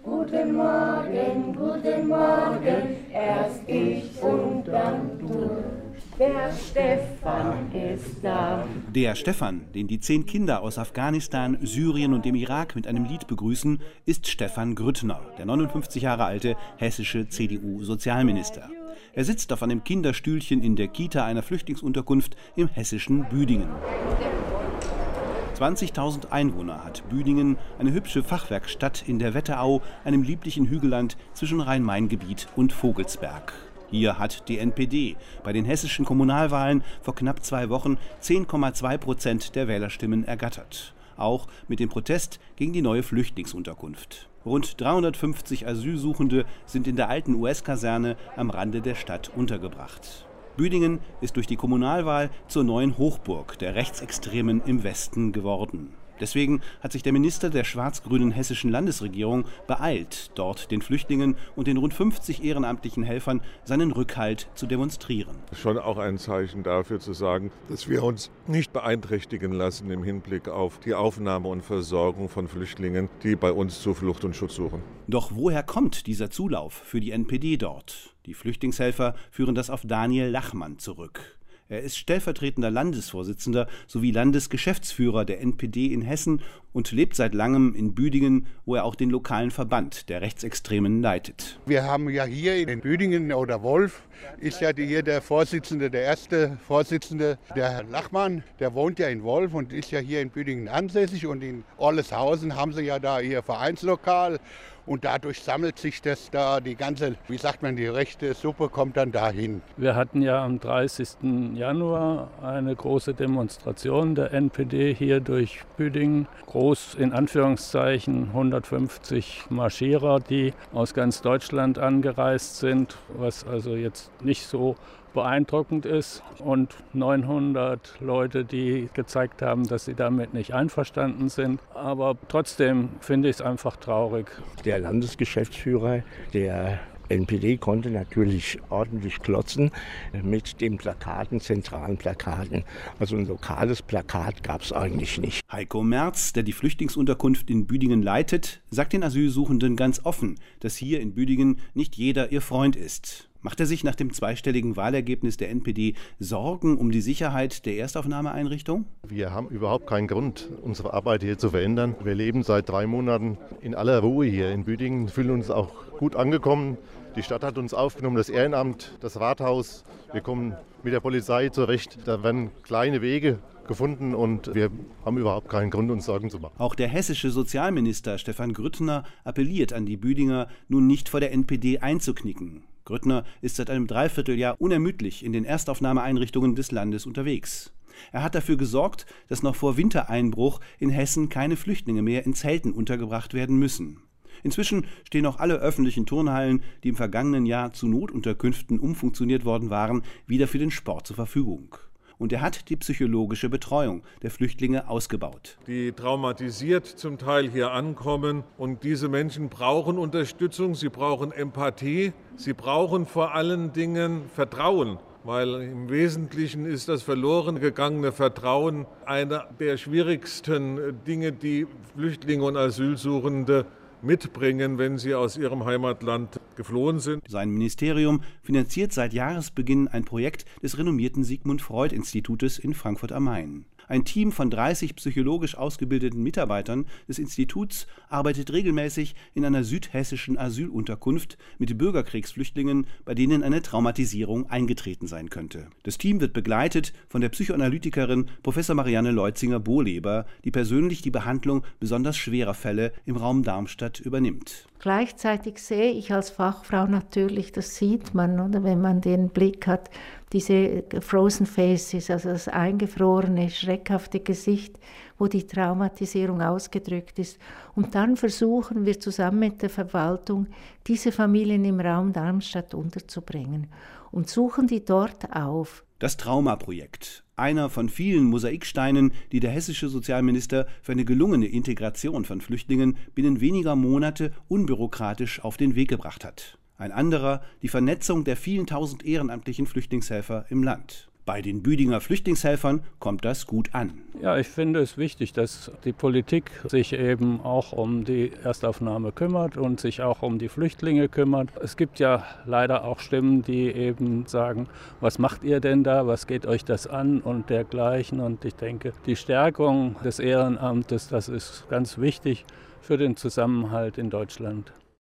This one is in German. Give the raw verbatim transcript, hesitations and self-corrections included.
Guten Morgen, guten Morgen, erst ich und dann du. Der Stefan ist da. Der Stefan, den die zehn Kinder aus Afghanistan, Syrien und dem Irak mit einem Lied begrüßen, ist Stefan Grüttner, der neunundfünfzig Jahre alte hessische C D U-Sozialminister. Er sitzt auf einem Kinderstühlchen in der Kita einer Flüchtlingsunterkunft im hessischen Büdingen. zwanzigtausend Einwohner hat Büdingen, eine hübsche Fachwerkstatt in der Wetterau, einem lieblichen Hügelland zwischen Rhein-Main-Gebiet und Vogelsberg. Hier hat die N P D bei den hessischen Kommunalwahlen vor knapp zwei Wochen zehn Komma zwei Prozent der Wählerstimmen ergattert. Auch mit dem Protest gegen die neue Flüchtlingsunterkunft. Rund dreihundertfünfzig Asylsuchende sind in der alten U S-Kaserne am Rande der Stadt untergebracht. Büdingen ist durch die Kommunalwahl zur neuen Hochburg der Rechtsextremen im Westen geworden. Deswegen hat sich der Minister der schwarz-grünen hessischen Landesregierung beeilt, dort den Flüchtlingen und den rund fünfzig ehrenamtlichen Helfern seinen Rückhalt zu demonstrieren. Schon auch ein Zeichen dafür zu sagen, dass wir uns nicht beeinträchtigen lassen im Hinblick auf die Aufnahme und Versorgung von Flüchtlingen, die bei uns Zuflucht und Schutz suchen. Doch woher kommt dieser Zulauf für die N P D dort? Die Flüchtlingshelfer führen das auf Daniel Lachmann zurück. Er ist stellvertretender Landesvorsitzender sowie Landesgeschäftsführer der N P D in Hessen und lebt seit langem in Büdingen, wo er auch den lokalen Verband der Rechtsextremen leitet. Wir haben ja hier in Büdingen, oder Wolf ist ja hier der Vorsitzende, der erste Vorsitzende, der Herr Lachmann, der wohnt ja in Wolf und ist ja hier in Büdingen ansässig, und in Orleshausen haben sie ja da ihr Vereinslokal. Und dadurch sammelt sich das da, die ganze, wie sagt man, die rechte Suppe kommt dann dahin. Wir hatten ja am dreißigsten Januar eine große Demonstration der N P D hier durch Büdingen. Groß in Anführungszeichen, hundertfünfzig Marschierer, die aus ganz Deutschland angereist sind, was also jetzt nicht so beeindruckend ist, und neunhundert Leute, die gezeigt haben, dass sie damit nicht einverstanden sind. Aber trotzdem finde ich es einfach traurig. Der Landesgeschäftsführer der N P D konnte natürlich ordentlich klotzen mit den Plakaten, zentralen Plakaten. Also ein lokales Plakat gab es eigentlich nicht. Heiko Merz, der die Flüchtlingsunterkunft in Büdingen leitet, sagt den Asylsuchenden ganz offen, dass hier in Büdingen nicht jeder ihr Freund ist. Macht er sich nach dem zweistelligen Wahlergebnis der N P D Sorgen um die Sicherheit der Erstaufnahmeeinrichtung? Wir haben überhaupt keinen Grund, unsere Arbeit hier zu verändern. Wir leben seit drei Monaten in aller Ruhe hier in Büdingen, fühlen uns auch gut angekommen. Die Stadt hat uns aufgenommen, das Ehrenamt, das Rathaus. Wir kommen mit der Polizei zurecht. Da werden kleine Wege gefunden und wir haben überhaupt keinen Grund, uns Sorgen zu machen. Auch der hessische Sozialminister Stefan Grüttner appelliert an die Büdinger, nun nicht vor der N P D einzuknicken. Grüttner ist seit einem Dreivierteljahr unermüdlich in den Erstaufnahmeeinrichtungen des Landes unterwegs. Er hat dafür gesorgt, dass noch vor Wintereinbruch in Hessen keine Flüchtlinge mehr in Zelten untergebracht werden müssen. Inzwischen stehen auch alle öffentlichen Turnhallen, die im vergangenen Jahr zu Notunterkünften umfunktioniert worden waren, wieder für den Sport zur Verfügung. Und er hat die psychologische Betreuung der Flüchtlinge ausgebaut. Die traumatisiert zum Teil hier ankommen, und diese Menschen brauchen Unterstützung, sie brauchen Empathie, sie brauchen vor allen Dingen Vertrauen. Weil im Wesentlichen ist das verloren gegangene Vertrauen einer der schwierigsten Dinge, die Flüchtlinge und Asylsuchende mitbringen, wenn sie aus ihrem Heimatland geflohen sind. Sein Ministerium finanziert seit Jahresbeginn ein Projekt des renommierten Sigmund Freud Institutes in Frankfurt am Main. Ein Team von dreißig psychologisch ausgebildeten Mitarbeitern des Instituts arbeitet regelmäßig in einer südhessischen Asylunterkunft mit Bürgerkriegsflüchtlingen, bei denen eine Traumatisierung eingetreten sein könnte. Das Team wird begleitet von der Psychoanalytikerin Professor Marianne Leutzinger-Bohleber, die persönlich die Behandlung besonders schwerer Fälle im Raum Darmstadt übernimmt. Gleichzeitig sehe ich als Fachfrau natürlich, das sieht man, oder, wenn man den Blick hat, diese Frozen Faces, also das eingefrorene, schreckhafte Gesicht, wo die Traumatisierung ausgedrückt ist. Und dann versuchen wir zusammen mit der Verwaltung, diese Familien im Raum Darmstadt unterzubringen und suchen die dort auf. Das Traumaprojekt, einer von vielen Mosaiksteinen, die der hessische Sozialminister für eine gelungene Integration von Flüchtlingen binnen weniger Monate unbürokratisch auf den Weg gebracht hat. Ein anderer, die Vernetzung der vielen tausend ehrenamtlichen Flüchtlingshelfer im Land. Bei den Büdinger Flüchtlingshelfern kommt das gut an. Ja, ich finde es wichtig, dass die Politik sich eben auch um die Erstaufnahme kümmert und sich auch um die Flüchtlinge kümmert. Es gibt ja leider auch Stimmen, die eben sagen, was macht ihr denn da, was geht euch das an und dergleichen. Und ich denke, die Stärkung des Ehrenamtes, das ist ganz wichtig für den Zusammenhalt in Deutschland.